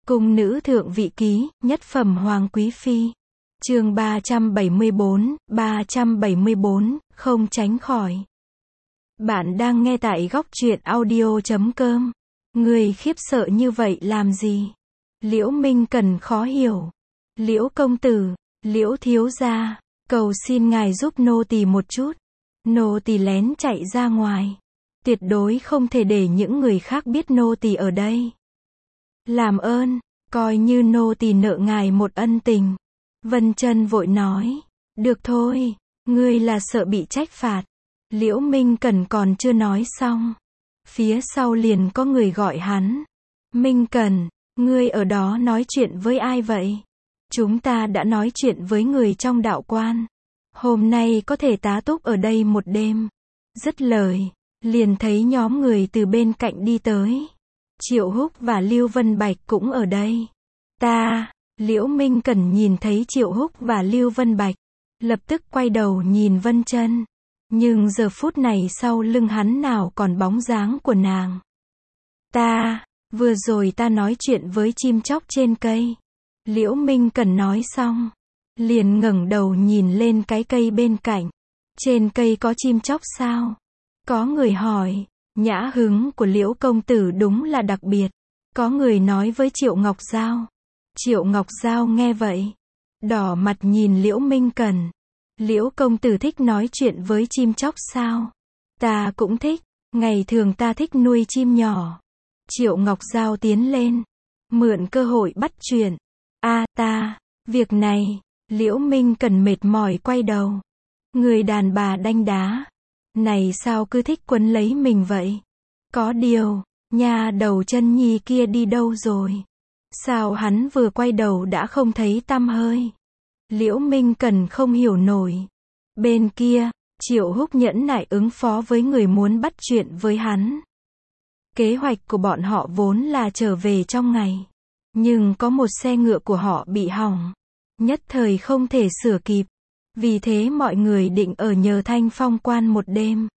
Cung nữ thượng vị ký, nhất phẩm hoàng quý phi. Chương 374, không tránh khỏi. Bạn đang nghe tại góc truyện audio.com. Người khiếp sợ như vậy làm gì? Liễu Minh Cần khó hiểu. Liễu công tử, Liễu thiếu gia, cầu xin ngài giúp nô tỳ một chút. Nô tỳ lén chạy ra ngoài. Tuyệt đối không thể để những người khác biết nô tỳ ở đây. Làm ơn, coi như nô tỳ nợ ngài một ân tình. Vân Chân vội nói, được thôi, ngươi là sợ bị trách phạt. Liễu Minh Cần còn chưa nói xong, phía sau liền có người gọi hắn. Minh Cần, ngươi ở đó nói chuyện với ai vậy? Chúng ta đã nói chuyện với người trong đạo quan. Hôm nay có thể tá túc ở đây một đêm. Dứt lời, liền thấy nhóm người từ bên cạnh đi tới. Triệu Húc và Lưu Vân Bạch cũng ở đây. Liễu Minh Cần nhìn thấy Triệu Húc và Lưu Vân Bạch, lập tức quay đầu nhìn Vân Chân. Nhưng giờ phút này sau lưng hắn nào còn bóng dáng của nàng. Vừa rồi ta nói chuyện với chim chóc trên cây. Liễu Minh Cần nói xong, liền ngẩng đầu nhìn lên cái cây bên cạnh. Trên cây có chim chóc sao? Có người hỏi. Nhã hứng của Liễu công tử đúng là đặc biệt. Có người nói với Triệu Ngọc Giao. Triệu Ngọc Giao nghe vậy, đỏ mặt nhìn Liễu Minh Cần. Liễu công tử thích nói chuyện với chim chóc sao? Ta cũng thích, ngày thường ta thích nuôi chim nhỏ. Triệu Ngọc Giao tiến lên, mượn cơ hội bắt chuyện. Việc này, Liễu Minh Cần mệt mỏi quay đầu. Người đàn bà đanh đá này sao cứ thích quấn lấy mình vậy? Có điều, nha đầu Chân Nhi kia đi đâu rồi? Sao hắn vừa quay đầu đã không thấy tăm hơi? Liễu Minh Cần không hiểu nổi. Bên kia, Triệu Húc nhẫn nại ứng phó với người muốn bắt chuyện với hắn. Kế hoạch của bọn họ vốn là trở về trong ngày. Nhưng có một xe ngựa của họ bị hỏng. Nhất thời không thể sửa kịp. Vì thế mọi người định ở nhờ Thanh Phong quan một đêm.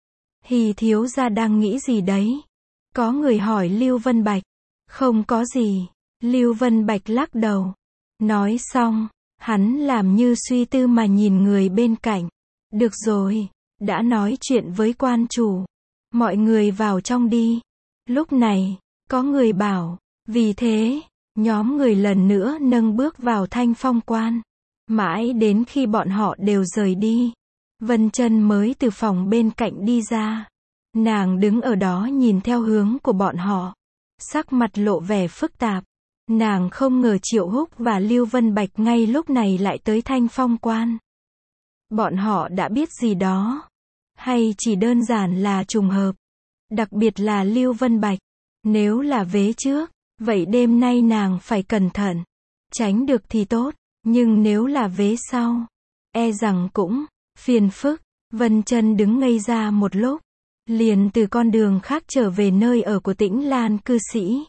Hì thiếu gia đang nghĩ gì đấy? Có người hỏi Lưu Vân Bạch. Không có gì. Lưu Vân Bạch lắc đầu. Nói xong, hắn làm như suy tư mà nhìn người bên cạnh. Được rồi, đã nói chuyện với quan chủ. Mọi người vào trong đi. Lúc này, có người bảo. Vì thế, nhóm người lần nữa nâng bước vào Thanh Phong quan. Mãi đến khi bọn họ đều rời đi, Vân Chân mới từ phòng bên cạnh đi ra. Nàng đứng ở đó nhìn theo hướng của bọn họ, sắc mặt lộ vẻ phức tạp. Nàng không ngờ Triệu Húc và Lưu Vân Bạch ngay lúc này lại tới Thanh Phong quan. Bọn họ đã biết gì đó, hay chỉ đơn giản là trùng hợp? Đặc biệt là Lưu Vân Bạch, nếu là vế trước, vậy đêm nay nàng phải cẩn thận, tránh được thì tốt. Nhưng nếu là vế sau, e rằng cũng phiền phức. Vân Chân đứng ngây ra một lúc, liền từ con đường khác trở về nơi ở của Tĩnh Lan cư sĩ.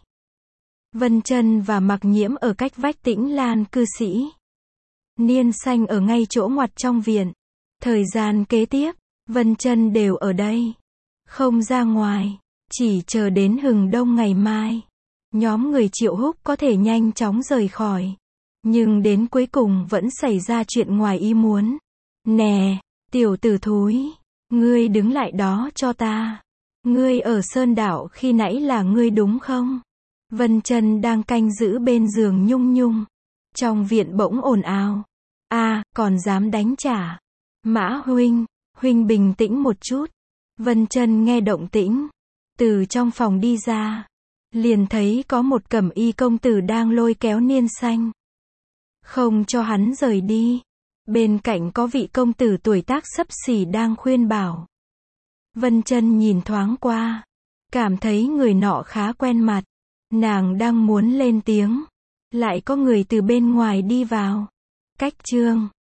Vân Chân và Mặc Nhiễm ở cách vách Tĩnh Lan cư sĩ. Niên Xanh ở ngay chỗ ngoặt trong viện. Thời gian kế tiếp, Vân Chân đều ở đây, không ra ngoài, chỉ chờ đến hừng đông ngày mai. Nhóm người Triệu Húc có thể nhanh chóng rời khỏi. Nhưng đến cuối cùng vẫn xảy ra chuyện ngoài ý muốn. Nè, tiểu tử thúi, ngươi đứng lại đó cho ta. Ngươi ở Sơn Đảo khi nãy là ngươi đúng không? Vân Chân đang canh giữ bên giường Nhung Nhung. Trong viện bỗng ồn ào. Còn dám đánh trả. Mã huynh, huynh bình tĩnh một chút. Vân Chân nghe động tĩnh, từ trong phòng đi ra, liền thấy có một cẩm y công tử đang lôi kéo Niên Xanh, không cho hắn rời đi. Bên cạnh có vị công tử tuổi tác xấp xỉ đang khuyên bảo. Vân Chân nhìn thoáng qua, cảm thấy người nọ khá quen mặt. Nàng đang muốn lên tiếng, lại có người từ bên ngoài đi vào. Cách chương